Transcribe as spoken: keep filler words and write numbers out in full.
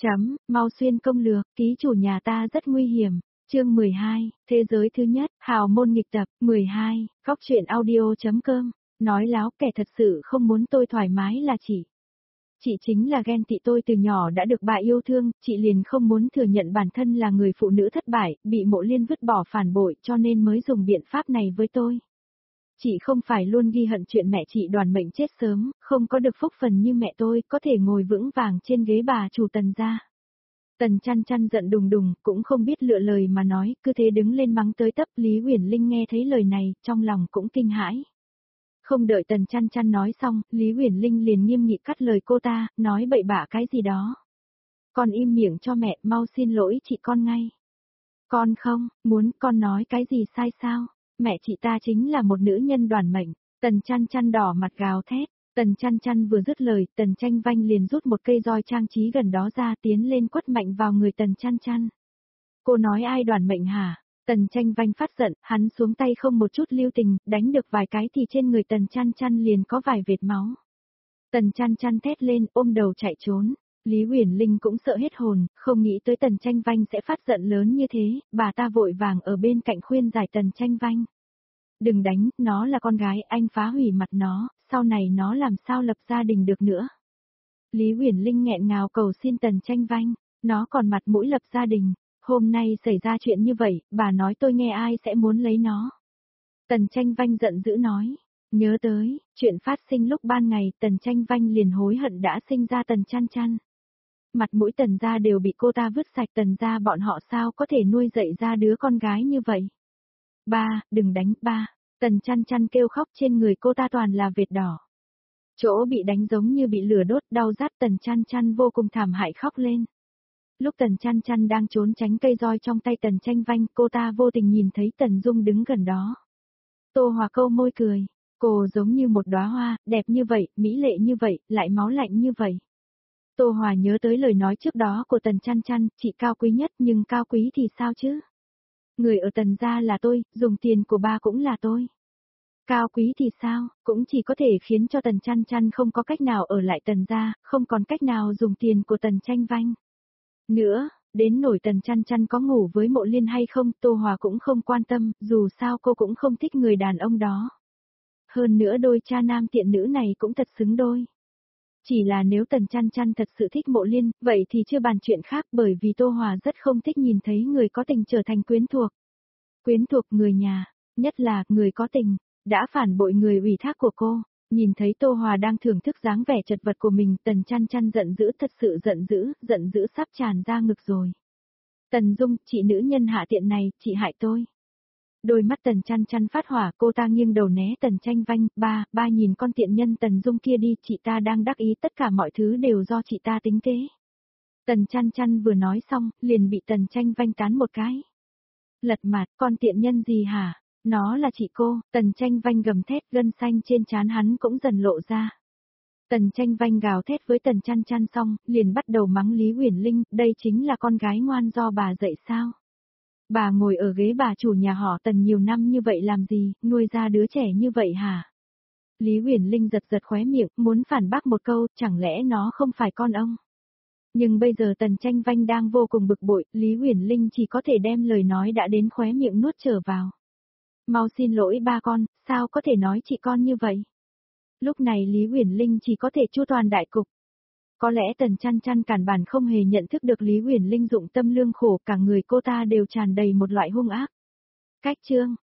Chấm, mau xuyên công lược, ký chủ nhà ta rất nguy hiểm. Chương mười hai, Thế giới thứ nhất, hào môn nghịch tập, mười hai, Góc truyện audio.com, nói láo kẻ thật sự không muốn tôi thoải mái là chị. Chị chính là ghen tị tôi từ nhỏ đã được bà yêu thương, chị liền không muốn thừa nhận bản thân là người phụ nữ thất bại, bị Mộ Liên vứt bỏ phản bội cho nên mới dùng biện pháp này với tôi. Chị không phải luôn ghi hận chuyện mẹ chị đoàn mệnh chết sớm, không có được phúc phần như mẹ tôi, có thể ngồi vững vàng trên ghế bà chủ Tần gia. Tần Chăn Chăn giận đùng đùng, cũng không biết lựa lời mà nói, cứ thế đứng lên mắng tới tấp. Lý Uyển Linh nghe thấy lời này, trong lòng cũng kinh hãi. Không đợi Tần Chăn Chăn nói xong, Lý Uyển Linh liền nghiêm nghị cắt lời cô ta, nói bậy bạ cái gì đó. Con im miệng cho mẹ, mau xin lỗi chị con ngay. Con không, muốn con nói cái gì sai sao? Mẹ chị ta chính là một nữ nhân đoàn mệnh. Tần Chăn Chăn đỏ mặt gào thét. Tần Chăn Chăn vừa dứt lời, Tần Tranh Vanh liền rút một cây roi trang trí gần đó ra tiến lên quất mạnh vào người Tần Chăn Chăn. Cô nói ai đoàn mệnh hả? Tần Tranh Vanh phát giận, hắn xuống tay không một chút lưu tình, đánh được vài cái thì trên người Tần Chăn Chăn liền có vài vệt máu. Tần Chăn Chăn thét lên, ôm đầu chạy trốn. Lý Uyển Linh cũng sợ hết hồn, không nghĩ tới Tần Tranh Vanh sẽ phát giận lớn như thế, bà ta vội vàng ở bên cạnh khuyên giải Tần Tranh Vanh. Đừng đánh, nó là con gái, anh phá hủy mặt nó, sau này nó làm sao lập gia đình được nữa. Lý Uyển Linh nghẹn ngào cầu xin Tần Tranh Vanh, nó còn mặt mũi lập gia đình, hôm nay xảy ra chuyện như vậy, bà nói tôi nghe ai sẽ muốn lấy nó. Tần Tranh Vanh giận dữ nói, nhớ tới, chuyện phát sinh lúc ban ngày, Tần Tranh Vanh liền hối hận đã sinh ra Tần Chăn Chăn. Mặt mũi Tần gia đều bị cô ta vứt sạch, Tần gia bọn họ sao có thể nuôi dạy ra đứa con gái như vậy. Ba, đừng đánh, ba. Tần Chăn Chăn kêu khóc, trên người cô ta toàn là vệt đỏ. Chỗ bị đánh giống như bị lửa đốt, đau rát. Tần Chăn Chăn vô cùng thảm hại khóc lên. Lúc Tần Chăn Chăn đang trốn tránh cây roi trong tay Tần Tranh Vanh, cô ta vô tình nhìn thấy Tần Dung đứng gần đó. Tô Hòa câu môi cười, cô giống như một đóa hoa, đẹp như vậy, mỹ lệ như vậy, lại máu lạnh như vậy. Tô Hòa nhớ tới lời nói trước đó của Tần Chăn Chăn, chị cao quý nhất, nhưng cao quý thì sao chứ? Người ở Tần gia là tôi, dùng tiền của ba cũng là tôi. Cao quý thì sao, cũng chỉ có thể khiến cho Tần Chăn Chăn không có cách nào ở lại Tần gia, không còn cách nào dùng tiền của Tần Tranh Vanh. Nữa, đến nổi Tần Chăn Chăn có ngủ với Mộ Liên hay không, Tô Hòa cũng không quan tâm, dù sao cô cũng không thích người đàn ông đó. Hơn nữa đôi cha nam tiện nữ này cũng thật xứng đôi. Chỉ là nếu Tần Chăn Chăn thật sự thích Mộ Liên, vậy thì chưa bàn chuyện khác, bởi vì Tô Hòa rất không thích nhìn thấy người có tình trở thành quyến thuộc. Quyến thuộc người nhà, nhất là người có tình, đã phản bội người ủy thác của cô. Nhìn thấy Tô Hòa đang thưởng thức dáng vẻ chật vật của mình, Tần Chăn Chăn giận dữ, thật sự giận dữ, giận dữ sắp tràn ra ngực rồi. Tần Dung, chị nữ nhân hạ tiện này, chị hại tôi. Đôi mắt Tần Chăn Chăn phát hỏa, cô ta nghiêng đầu né Tần Tranh Vanh, ba, ba nhìn con tiện nhân Tần Dung kia đi, chị ta đang đắc ý, tất cả mọi thứ đều do chị ta tính kế. Tần Chăn Chăn vừa nói xong, liền bị Tần Tranh Vanh tán một cái. Lật mặt, con tiện nhân gì hả? Nó là chị cô. Tần Tranh Vanh gầm thét, gân xanh trên trán hắn cũng dần lộ ra. Tần Tranh Vanh gào thét với Tần Chăn Chăn xong, liền bắt đầu mắng Lý Uyển Linh, đây chính là con gái ngoan do bà dạy sao? Bà ngồi ở ghế bà chủ nhà họ Tần nhiều năm như vậy làm gì, nuôi ra đứa trẻ như vậy hả? Lý Uyển Linh giật giật khóe miệng, muốn phản bác một câu, chẳng lẽ nó không phải con ông? Nhưng bây giờ Tần Tranh Vanh đang vô cùng bực bội, Lý Uyển Linh chỉ có thể đem lời nói đã đến khóe miệng nuốt trở vào. Mau xin lỗi ba con, sao có thể nói chị con như vậy? Lúc này Lý Uyển Linh chỉ có thể chu toàn đại cục. Có lẽ Tần Chăn Chăn cản bản không hề nhận thức được Lý Uyển Linh dụng tâm lương khổ, cả người cô ta đều tràn đầy một loại hung ác. Cách chương,